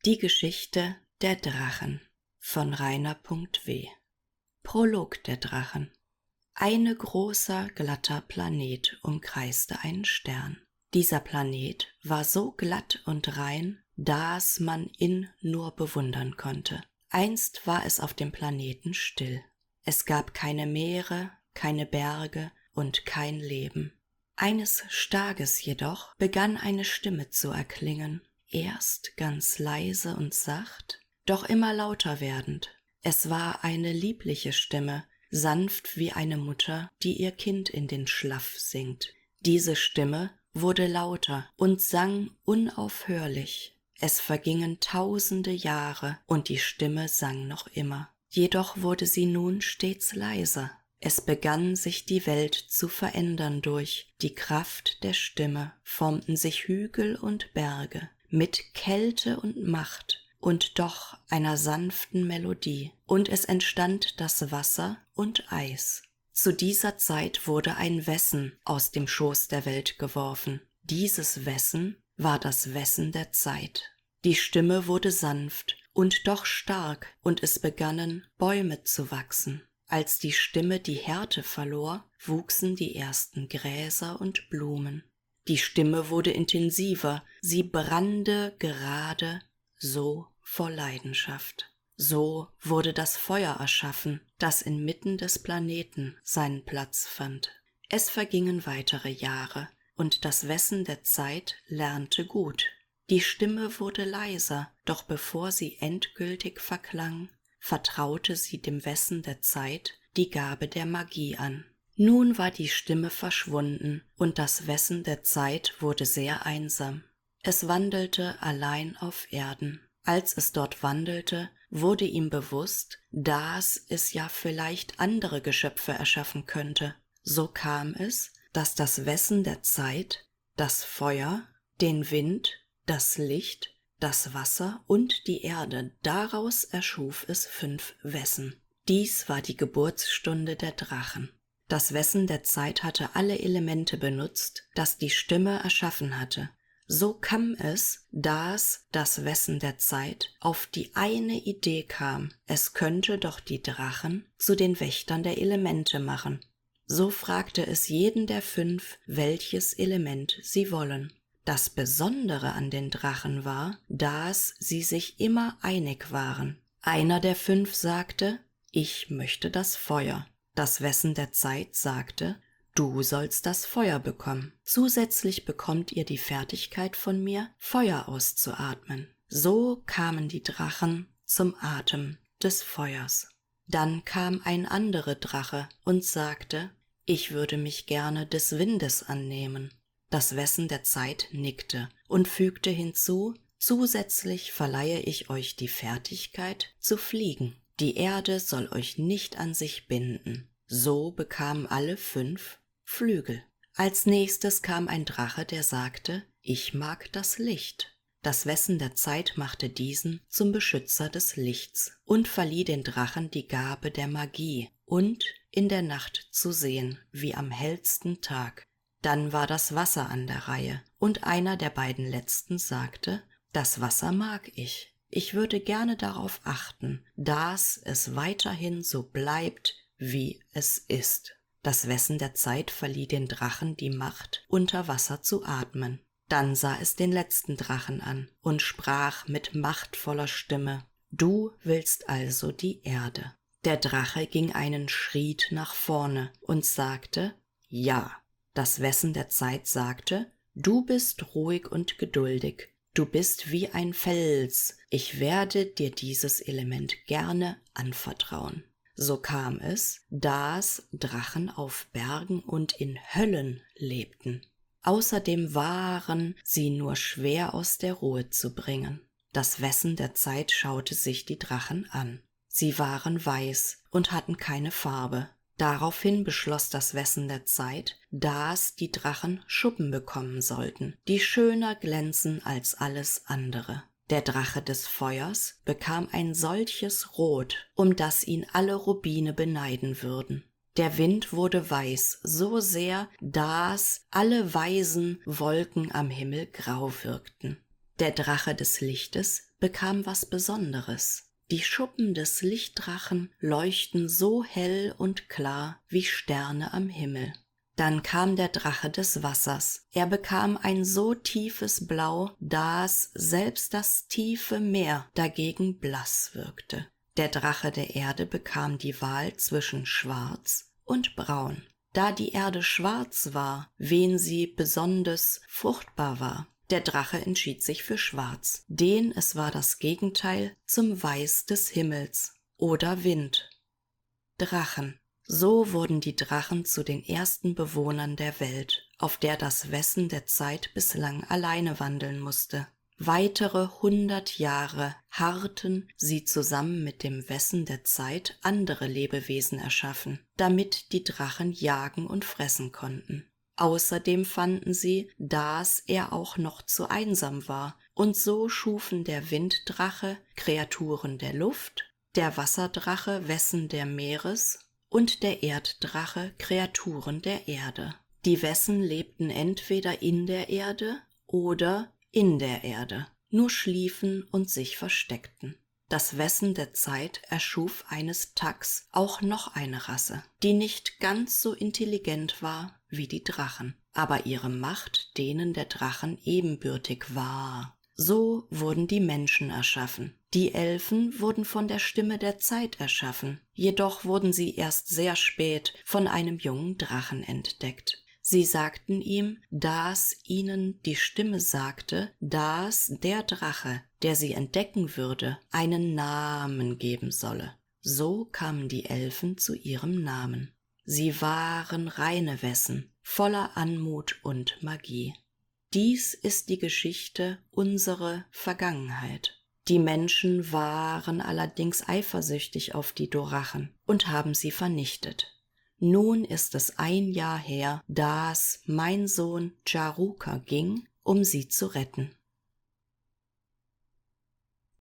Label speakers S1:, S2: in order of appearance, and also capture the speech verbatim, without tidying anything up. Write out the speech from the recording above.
S1: Die Geschichte der Drachen von Rainer.w. Prolog der Drachen. Eine großer, glatter Planet umkreiste einen Stern. Dieser Planet war so glatt und rein, dass man ihn nur bewundern konnte. Einst war es auf dem Planeten still. Es gab keine Meere, keine Berge und kein Leben. Eines Tages jedoch begann eine Stimme zu erklingen, erst ganz leise und sacht, doch immer lauter werdend. Es war eine liebliche Stimme, sanft wie eine Mutter, die ihr Kind in den Schlaf singt. Diese Stimme wurde lauter und sang unaufhörlich. Es vergingen tausende Jahre und die Stimme sang noch immer. Jedoch wurde sie nun stets leiser. Es begann sich die Welt zu verändern durch die Kraft der Stimme, formten sich Hügel und Berge mit Kälte und Macht und doch einer sanften Melodie, und es entstand das Wasser und Eis. Zu dieser Zeit wurde ein Wesen aus dem Schoß der Welt geworfen. Dieses Wesen war das Wesen der Zeit. Die Stimme wurde sanft und doch stark, und es begannen Bäume zu wachsen. Als die Stimme die Härte verlor, wuchsen die ersten Gräser und Blumen. Die Stimme wurde intensiver, sie brannte gerade, so vor Leidenschaft. So wurde das Feuer erschaffen, das inmitten des Planeten seinen Platz fand. Es vergingen weitere Jahre, und das Wesen der Zeit lernte gut. Die Stimme wurde leiser, doch bevor sie endgültig verklang, vertraute sie dem Wesen der Zeit die Gabe der Magie an. Nun war die Stimme verschwunden, und das Wesen der Zeit wurde sehr einsam. Es wandelte allein auf Erden. Als es dort wandelte, wurde ihm bewusst, dass es ja vielleicht andere Geschöpfe erschaffen könnte. So kam es, dass das Wesen der Zeit, das Feuer, den Wind, das Licht, das Wasser und die Erde, daraus erschuf es fünf Wesen. Dies war die Geburtsstunde der Drachen. Das Wesen der Zeit hatte alle Elemente benutzt, das die Stimme erschaffen hatte. So kam es, dass das Wesen der Zeit auf die eine Idee kam, es könnte doch die Drachen zu den Wächtern der Elemente machen. So fragte es jeden der fünf, welches Element sie wollen. Das Besondere an den Drachen war, dass sie sich immer einig waren. Einer der fünf sagte, ich möchte das Feuer. Das Wesen der Zeit sagte, du sollst das Feuer bekommen. Zusätzlich bekommt ihr die Fertigkeit von mir, Feuer auszuatmen. So kamen die Drachen zum Atem des Feuers. Dann kam ein anderer Drache und sagte, ich würde mich gerne des Windes annehmen. Das Wesen der Zeit nickte und fügte hinzu, zusätzlich verleihe ich euch die Fertigkeit zu fliegen. Die Erde soll euch nicht an sich binden. So bekamen alle fünf Flügel. Als nächstes kam ein Drache, der sagte, ich mag das Licht. Das Wesen der Zeit machte diesen zum Beschützer des Lichts und verlieh den Drachen die Gabe der Magie und in der Nacht zu sehen, wie am hellsten Tag. Dann war das Wasser an der Reihe, und einer der beiden Letzten sagte, das Wasser mag ich. Ich würde gerne darauf achten, dass es weiterhin so bleibt, wie es ist. Das Wesen der Zeit verlieh den Drachen die Macht, unter Wasser zu atmen. Dann sah es den letzten Drachen an und sprach mit machtvoller Stimme, du willst also die Erde. Der Drache ging einen Schritt nach vorne und sagte, ja. Das Wesen der Zeit sagte, du bist ruhig und geduldig, du bist wie ein Fels, ich werde dir dieses Element gerne anvertrauen. So kam es, dass Drachen auf Bergen und in Höllen lebten. Außerdem waren sie nur schwer aus der Ruhe zu bringen. Das Wesen der Zeit schaute sich die Drachen an. Sie waren weiß und hatten keine Farbe. Daraufhin beschloss das Wesen der Zeit, dass die Drachen Schuppen bekommen sollten, die schöner glänzen als alles andere. Der Drache des Feuers bekam ein solches Rot, um das ihn alle Rubine beneiden würden. Der Wind wurde weiß, so sehr, dass alle weißen Wolken am Himmel grau wirkten. Der Drache des Lichtes bekam was Besonderes. Die Schuppen des Lichtdrachen leuchten so hell und klar wie Sterne am Himmel. Dann kam der Drache des Wassers. Er bekam ein so tiefes Blau, dass selbst das tiefe Meer dagegen blass wirkte. Der Drache der Erde bekam die Wahl zwischen Schwarz und Braun. Da die Erde schwarz war, wen sie besonders fruchtbar war. Der Drache entschied sich für Schwarz, denn es war das Gegenteil zum Weiß des Himmels oder Wind. Drachen. So wurden die Drachen zu den ersten Bewohnern der Welt, auf der das Wesen der Zeit bislang alleine wandeln musste. Weitere hundert Jahre harrten sie zusammen mit dem Wesen der Zeit andere Lebewesen erschaffen, damit die Drachen jagen und fressen konnten. Außerdem fanden sie, dass er auch noch zu einsam war, und so schufen der Winddrache Kreaturen der Luft, der Wasserdrache Wesen der Meeres und der Erddrache Kreaturen der Erde. Die Wesen lebten entweder in der Erde oder in der Erde, nur schliefen und sich versteckten. Das Wesen der Zeit erschuf eines Tags auch noch eine Rasse, die nicht ganz so intelligent war wie die Drachen, aber ihre Macht denen der Drachen ebenbürtig war. So wurden die Menschen erschaffen. Die Elfen wurden von der Stimme der Zeit erschaffen, jedoch wurden sie erst sehr spät von einem jungen Drachen entdeckt. Sie sagten ihm, dass ihnen die Stimme sagte, dass der Drache, der sie entdecken würde, einen Namen geben solle. So kamen die Elfen zu ihrem Namen. Sie waren reine Wesen, voller Anmut und Magie. Dies ist die Geschichte unserer Vergangenheit. Die Menschen waren allerdings eifersüchtig auf die Dorachen und haben sie vernichtet. Nun ist es ein Jahr her, dass mein Sohn Jaruka ging, um sie zu retten.